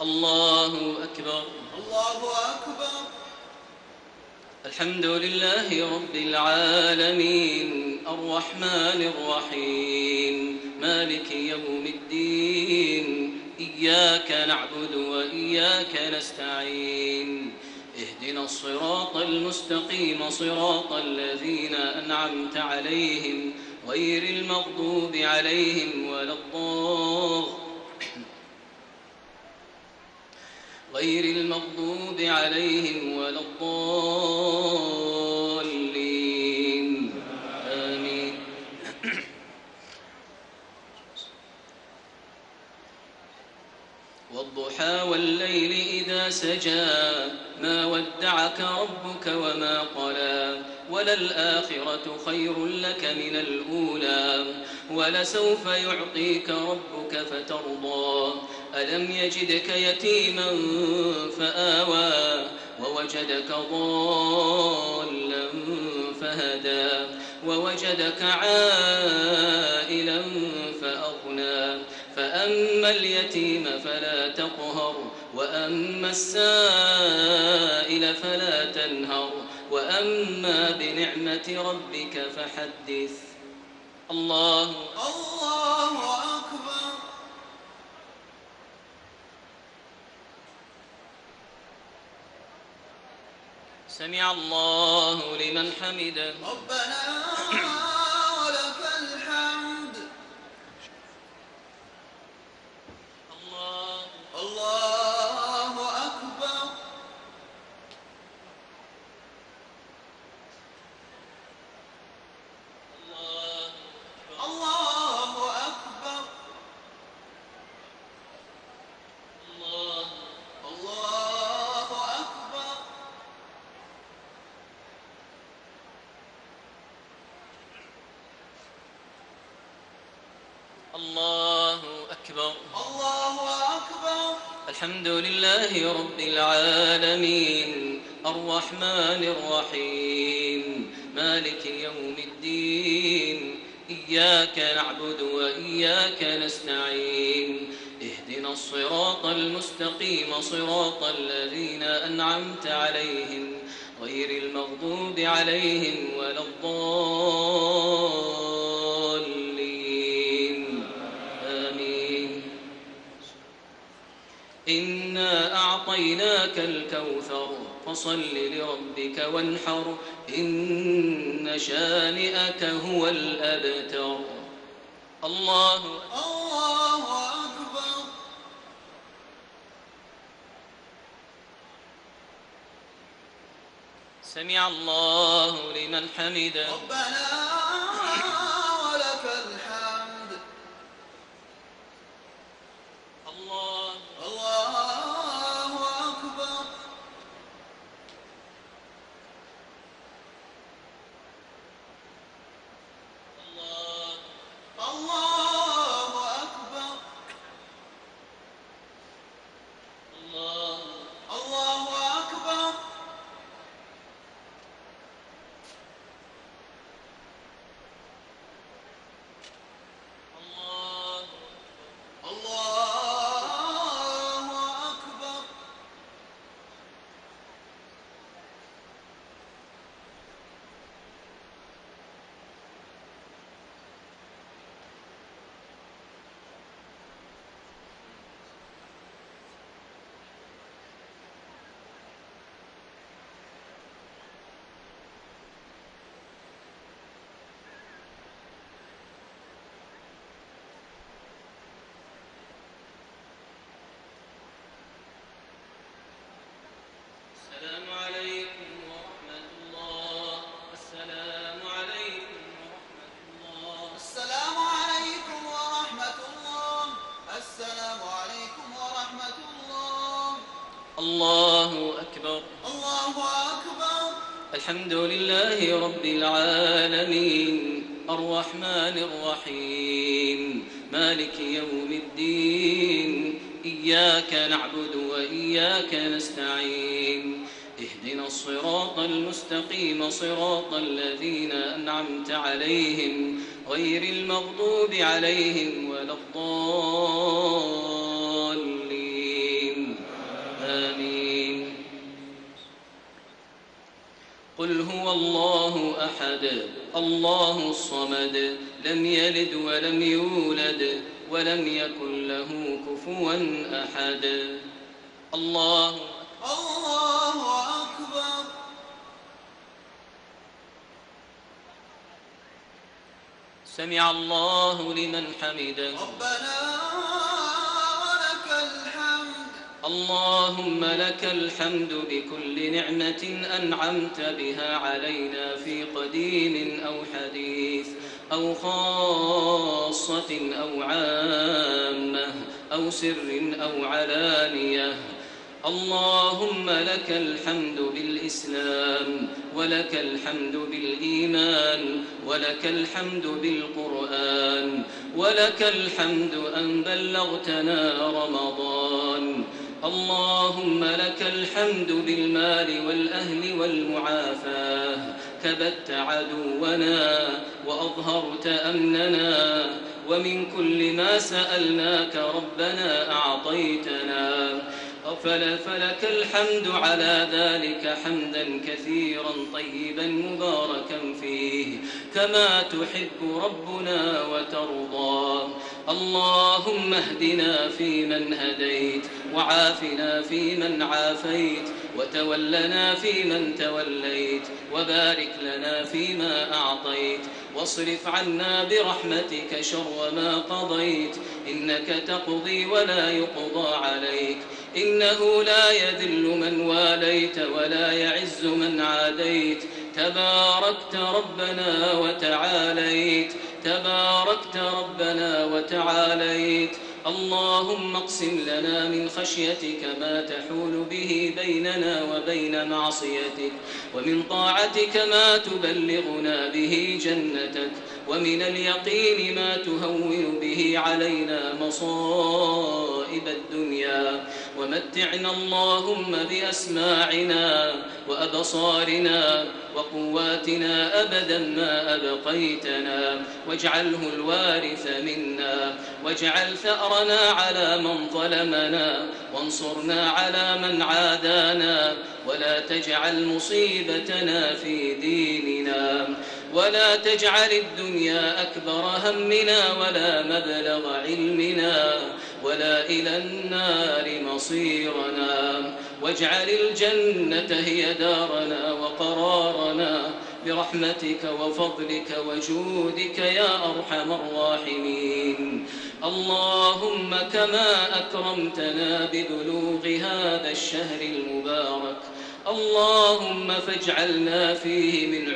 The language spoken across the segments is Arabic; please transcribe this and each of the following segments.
الله أكبر. الله أكبر. الحمد لله رب العالمين الرحمن الرحيم مالك يوم الدين إياك نعبد وإياك نستعين اهدنا الصراط المستقيم صراط الذين أنعمت عليهم غير المغضوب عليهم ولا الضالين آمين. والضحى والليل إذا سجى ما ودعك ربك وما قلى وللآخرة خير لك من الأولى ولسوف يعطيك ربك فترضى ألم يجدك يتيما فآوى ووجدك ضالا فهدى ووجدك عائلا فأغنى فأما اليتيم فلا تقهر وأما السائل فلا تنهر وأما بنعمة ربك فحدث. الله أكبر. سمع الله لمن حمده. ربنا ولك الحمد. الله أكبر. الله أكبر. الله أكبر. الله أكبر. الله أكبر. الحمد لله رب العالمين الرحمن الرحيم مالك يوم الدين إياك نعبد وإياك نستعين اهدنا الصراط المستقيم صراط الذين أنعمت عليهم غير المغضوب عليهم ولا الضالين آمين. إنا أعطيناك الكوثر فصل لربك وانحر إن شانئك هو الأبتر. الله أكبر. سمع الله لمن حمده. ربنا ولك الحمد. الله أكبر. الله أكبر. الله أكبر. السلام عليكم ورحمة الله. السلام عليكم ورحمة الله. السلام عليكم ورحمة الله. السلام عليكم ورحمة الله. الله أكبر. الله أكبر. الحمد لله رب العالمين الرحمن الرحيم مالك يوم الدين إياك نعبد وإياك نستعين اهدنا الصراط المستقيم صراط الذين أنعمت عليهم غير المغضوب عليهم ولا الضالين الله أحد الله الصمد لم يلد ولم يولد ولم يكن له كفوا أحد. الله أكبر. سمع الله لمن حمده. ربنا ولك الحمد. اللهم لك الحمد بكل نعمة أنعمت بها علينا في قديم أو حديث أو خاصة أو عامة أو سر أو علانية. اللهم لك الحمد بالإسلام ولك الحمد بالإيمان ولك الحمد بالقرآن ولك الحمد أن بلغتنا رمضان. اللهم لك الحمد بالمال والأهل والمعافاة، كبت عدونا وأظهرت أمننا، ومن كل ما سألناك ربنا أعطيتنا، فلك الحمد على ذلك حمدا كثيرا طيبا مباركا فيه كما تحب ربنا وترضى. اللهم اهدنا فيمن هديت، وعافنا فيمن عافيت، وتولنا فيمن توليت، وبارك لنا فيما أعطيت، واصرف عنا برحمتك شر ما قضيت، إنك تقضي ولا يقضى عليك، إنه لا يذل من واليت ولا يعز من عاديت، تباركت ربنا وتعاليت، تباركت ربنا وتعاليت. اللهم اقسم لنا من خشيتك ما تحول به بيننا وبين معصيتك، ومن طاعتك ما تبلغنا به جنتك، ومن اليقين ما تهون به علينا مصائب الدنيا، ومتعنا اللهم بأسماعنا وأبصارنا وقواتنا أبدا ما أبقيتنا، واجعله الوارث منا، واجعل ثأرنا على من ظلمنا، وانصرنا على من عادانا، ولا تجعل مصيبتنا في ديننا، ولا تجعل الدنيا أكبر همنا ولا مبلغ علمنا ولا إلى النار مصيرنا، واجعل الجنة هي دارنا وقرارنا برحمتك وفضلك وجودك يا أرحم الراحمين. اللهم كما أكرمتنا ببلوغ هذا الشهر المبارك، اللهم فاجعلنا فيه من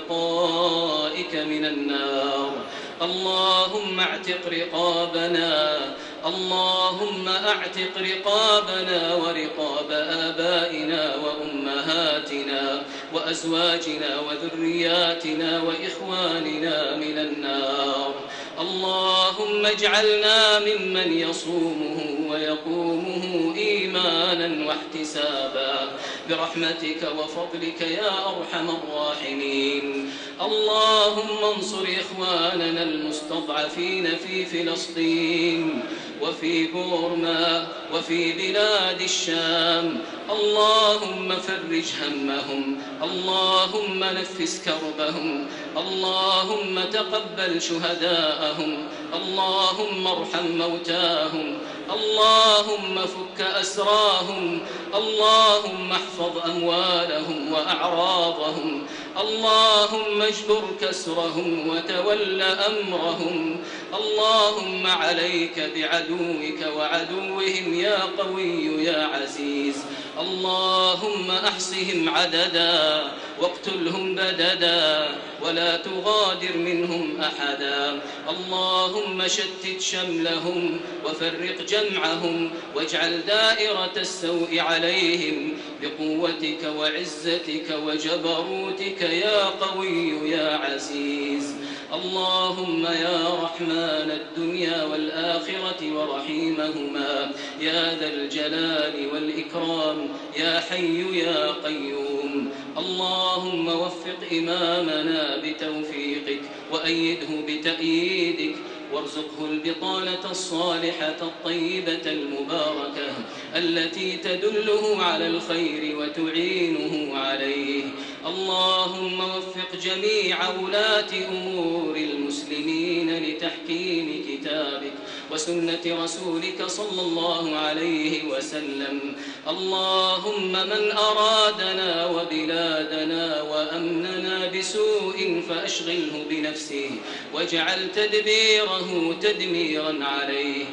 عتقائك من النار. اللهم اعتق رقابنا، اللهم اعتق رقابنا ورقاب آبائنا وأمهاتنا وأزواجنا وذرياتنا وإخواننا من النار. اللهم اجعلنا ممن يصومه ويقومه إيمانا واحتسابا برحمتك وفضلك يا أرحم الراحمين. اللهم انصر إخواننا المستضعفين في فلسطين وفي بورما وفي بلاد الشام، اللهم فرج همهم، اللهم نفس كربهم، اللهم تقبل شهداءهم، اللهم ارحم موتاهم، اللهم فك أسراهم، اللهم احفظ أموالهم وأعراضهم، اللهم اجبر كسرهم وتول أمرهم. اللهم عليك بعدوك وعدوهم يا قوي يا عزيز. اللهم أحصهم عددا واقتلهم بددا ولا تغادر منهم أحدا. اللهم شتت شملهم وفرق جمعهم واجعل دائرة السوء عليهم بقوتك وعزتك وجبروتك يا قوي يا عزيز. اللهم يا رحمن الدنيا والآخرة ورحيمهما يا ذا الجلال والإكرام يا حي يا قيوم، اللهم وفق إمامنا بتوفيقك وأيده بتأييدك، وارزقه البطانة الصالحة الطيبة المباركة التي تدله على الخير وتعينه عليه. اللهم وفق جميع ولاة أمور المسلمين لتحكيم كتابك وسنة رسولك صلى الله عليه وسلم. اللهم من أرادنا وبلادنا وأمننا بسوء فأشغله بنفسه واجعل تدبيره تدميرا عليه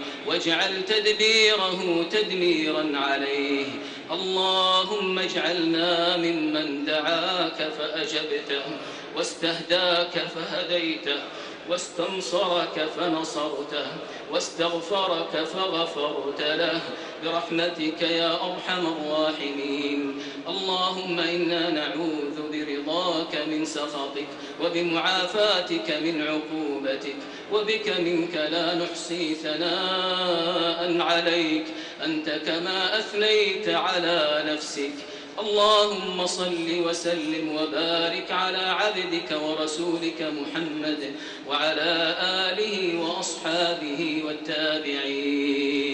عليه. اللهم اجعلنا ممن دعاك فأجبته واستهداك فهديته واستنصرك فنصرته واستغفرك فغفرت له برحمتك يا أرحم الراحمين. اللهم إنا نعوذ برضاك من سخطك وبمعافاتك من عقوبتك وبك منك لا نحصي ثناء عليك أنت كما أثنيت على نفسك. اللهم صل وسلم وبارك على عبدك ورسولك محمد وعلى آله وأصحابه والتابعين